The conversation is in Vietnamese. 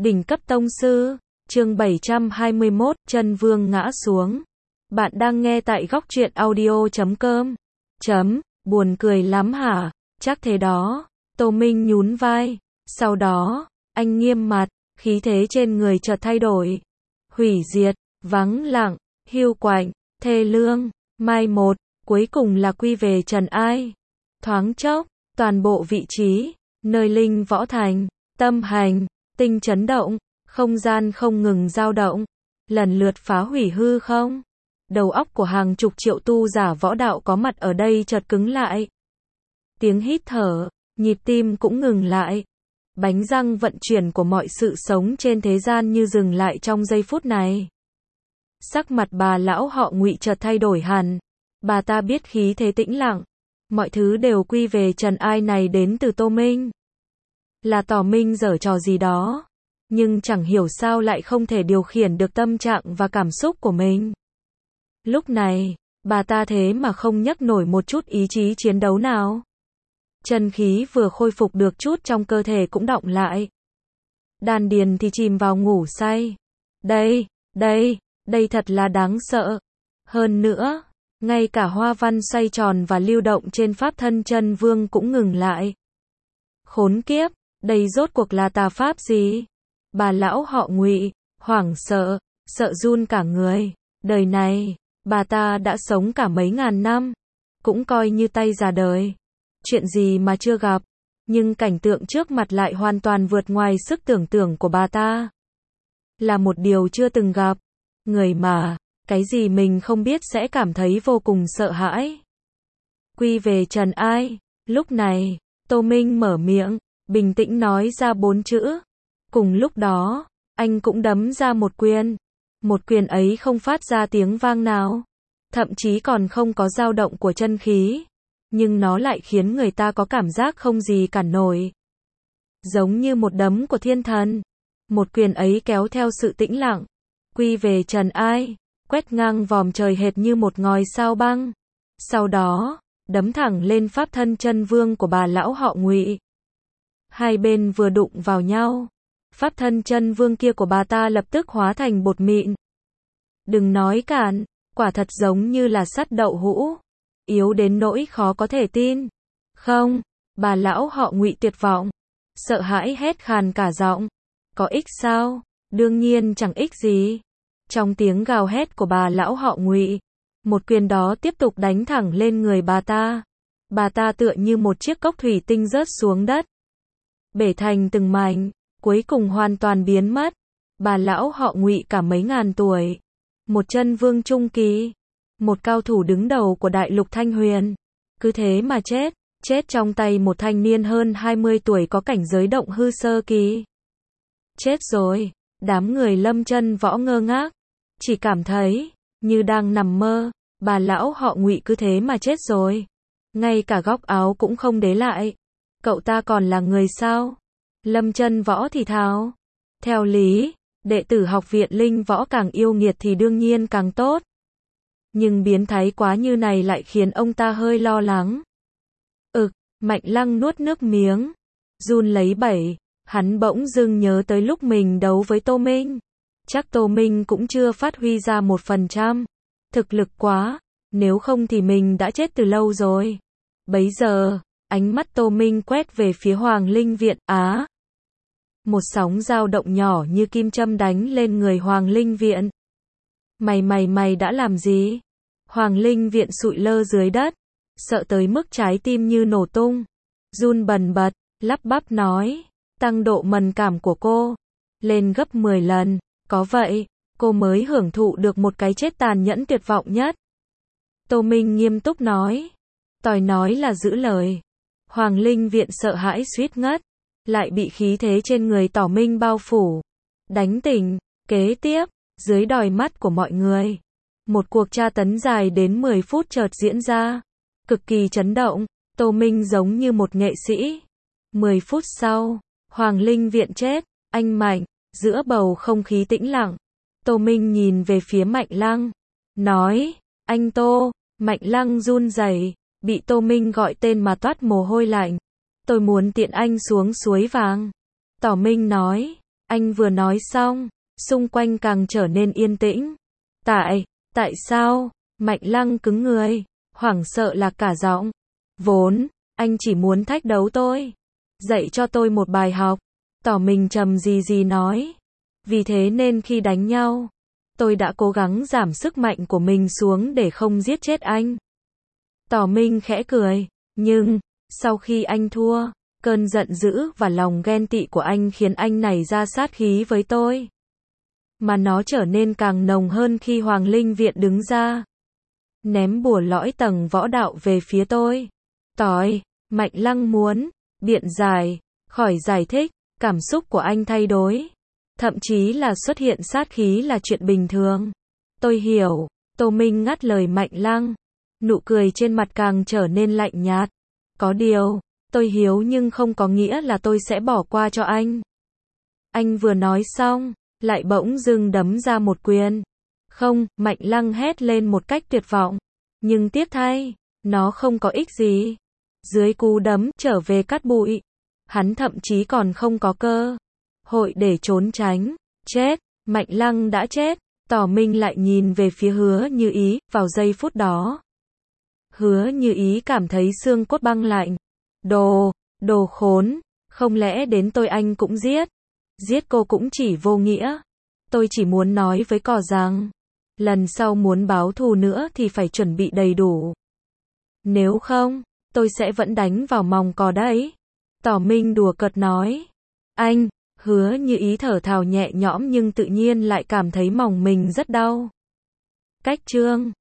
Đỉnh cấp tông sư, chương 721, chân vương ngã xuống. Bạn đang nghe tại góc truyện audio.com. Buồn cười lắm hả? Chắc thế đó. Tô Minh nhún vai. Sau đó, anh nghiêm mặt, khí thế trên người chợt thay đổi. Hủy diệt, vắng lặng, hiu quạnh, thê lương, mai một, cuối cùng là quy về trần ai. Thoáng chốc, toàn bộ vị trí, nơi Linh Võ Thành, Tâm Hành, Tinh chấn động, không gian không ngừng dao động, lần lượt phá hủy hư không. Đầu óc của hàng chục triệu tu giả võ đạo có mặt ở đây chợt cứng lại. Tiếng hít thở, nhịp tim cũng ngừng lại. Bánh răng vận chuyển của mọi sự sống trên thế gian như dừng lại trong giây phút này. Sắc mặt bà lão họ Ngụy chợt thay đổi hẳn. Bà ta biết khí thế tĩnh lặng, mọi thứ đều quy về trần ai này đến từ Tô Minh. Là Tỏ Minh giở trò gì đó, nhưng chẳng hiểu sao lại không thể điều khiển được tâm trạng và cảm xúc của mình. Lúc này, bà ta thế mà không nhấc nổi một chút ý chí chiến đấu nào. Chân khí vừa khôi phục được chút trong cơ thể cũng đọng lại. Đan điền thì chìm vào ngủ say. Đây thật là đáng sợ. Hơn nữa, ngay cả hoa văn xoay tròn và lưu động trên pháp thân chân vương cũng ngừng lại. Khốn kiếp, đây rốt cuộc là tà pháp gì? Bà lão họ Ngụy, hoảng sợ, sợ run cả người. Đời này, bà ta đã sống cả mấy ngàn năm, cũng coi như tay già đời. Chuyện gì mà chưa gặp, nhưng cảnh tượng trước mặt lại hoàn toàn vượt ngoài sức tưởng tượng của bà ta. Là một điều chưa từng gặp. Người mà, cái gì mình không biết sẽ cảm thấy vô cùng sợ hãi. Quy về trần ai? Lúc này, Tô Minh mở miệng, bình tĩnh nói ra 4 chữ. Cùng lúc đó, anh cũng đấm ra một quyền. Một quyền ấy không phát ra tiếng vang nào, thậm chí còn không có dao động của chân khí, nhưng nó lại khiến người ta có cảm giác không gì cản nổi. Giống như một đấm của thiên thần. Một quyền ấy kéo theo sự tĩnh lặng, quy về trần ai, quét ngang vòm trời hệt như một ngòi sao băng. Sau đó, đấm thẳng lên pháp thân chân vương của bà lão họ Ngụy. Hai bên vừa đụng vào nhau, pháp thân chân vương kia của bà ta lập tức hóa thành bột mịn. Đừng nói cản, quả thật giống như là sắt đậu hũ, yếu đến nỗi khó có thể tin. Không, bà lão họ Ngụy tuyệt vọng, sợ hãi hét khàn cả giọng. Có ích sao? Đương nhiên chẳng ích gì. Trong tiếng gào hét của bà lão họ Ngụy, một quyền đó tiếp tục đánh thẳng lên người bà ta. Bà ta tựa như một chiếc cốc thủy tinh rớt xuống đất, bể thành từng mảnh, cuối cùng hoàn toàn biến mất. Bà lão họ Ngụy cả mấy ngàn tuổi, một chân vương trung kỳ, một cao thủ đứng đầu của đại lục Thanh Huyền, cứ thế mà chết trong tay một thanh niên hơn 20 tuổi có cảnh giới động hư sơ kỳ. Chết rồi, đám người Lâm Chân Võ ngơ ngác, chỉ cảm thấy như đang nằm mơ. Bà lão họ Ngụy cứ thế mà chết rồi, ngay cả góc áo cũng không đế lại. Cậu ta còn là người sao? Lâm Chân Võ thì thào. Theo lý, đệ tử học viện Linh Võ càng yêu nghiệt thì đương nhiên càng tốt. Nhưng biến thái quá như này lại khiến ông ta hơi lo lắng. Mạnh Lăng nuốt nước miếng, run lấy bẩy. Hắn bỗng dưng nhớ tới lúc mình đấu với Tô Minh. Chắc Tô Minh cũng chưa phát huy ra 1%. Thực lực quá, nếu không thì mình đã chết từ lâu rồi. Bấy giờ, ánh mắt Tô Minh quét về phía Hoàng Linh Viện. Một sóng dao động nhỏ như kim châm đánh lên người Hoàng Linh Viện. Mày đã làm gì? Hoàng Linh Viện sụi lơ dưới đất, sợ tới mức trái tim như nổ tung, run bần bật, lắp bắp nói, tăng độ mẫn cảm của cô lên gấp 10 lần, có vậy, cô mới hưởng thụ được một cái chết tàn nhẫn tuyệt vọng nhất. Tô Minh nghiêm túc nói, tỏi nói là giữ lời. Hoàng Linh Viện sợ hãi suýt ngất, lại bị khí thế trên người Tỏ Minh bao phủ, đánh tỉnh. Kế tiếp, dưới đòi mắt của mọi người, một cuộc tra tấn dài đến 10 phút chợt diễn ra, cực kỳ chấn động. Tô Minh giống như một nghệ sĩ. 10 phút sau, Hoàng Linh Viện chết, anh Mạnh. Giữa bầu không khí tĩnh lặng, Tô Minh nhìn về phía Mạnh Lăng, nói, anh Tô. Mạnh Lăng run rẩy, bị Tô Minh gọi tên mà toát mồ hôi lạnh. Tôi muốn tiện anh xuống suối vàng. Tỏ Minh nói, Anh vừa nói xong, xung quanh càng trở nên yên tĩnh. Tại sao? Mạnh Lăng cứng người, hoảng sợ lạc cả giọng. Vốn, anh chỉ muốn thách đấu tôi, dạy cho tôi một bài học, tỏ mình trầm gì nói. Vì thế nên khi đánh nhau, tôi đã cố gắng giảm sức mạnh của mình xuống để không giết chết anh. Tỏ Minh khẽ cười, nhưng, sau khi anh thua, cơn giận dữ và lòng ghen tị của anh khiến anh nảy ra sát khí với tôi. Mà nó trở nên càng nồng hơn khi Hoàng Linh Viện đứng ra, ném bùa lõi tầng võ đạo về phía tôi. Mạnh Lăng muốn biện giải, khỏi giải thích, cảm xúc của anh thay đổi. Thậm chí là xuất hiện sát khí là chuyện bình thường. Tôi hiểu, Tô Minh ngắt lời Mạnh Lăng. Nụ cười trên mặt càng trở nên lạnh nhạt. Có điều, tôi hiếu nhưng không có nghĩa là tôi sẽ bỏ qua cho anh. Anh vừa nói xong, lại bỗng dưng đấm ra một quyền. Không, Mạnh Lăng hét lên một cách tuyệt vọng. Nhưng tiếc thay, nó không có ích gì. Dưới cú đấm trở về cát bụi, hắn thậm chí còn không có cơ hội để trốn tránh. Chết, Mạnh Lăng đã chết. Tỏ Minh lại nhìn về phía Hứa Như Ý, vào giây phút đó. Hứa Như Ý cảm thấy xương cốt băng lạnh. Đồ khốn, không lẽ đến tôi anh cũng giết? Giết cô cũng chỉ vô nghĩa. Tôi chỉ muốn nói với cỏ rằng, lần sau muốn báo thù nữa thì phải chuẩn bị đầy đủ. Nếu không, tôi sẽ vẫn đánh vào mòng cỏ đấy. Tỏ Minh đùa cợt nói. Anh, Hứa Như Ý thở phào nhẹ nhõm nhưng tự nhiên lại cảm thấy mòng mình rất đau. Cách chương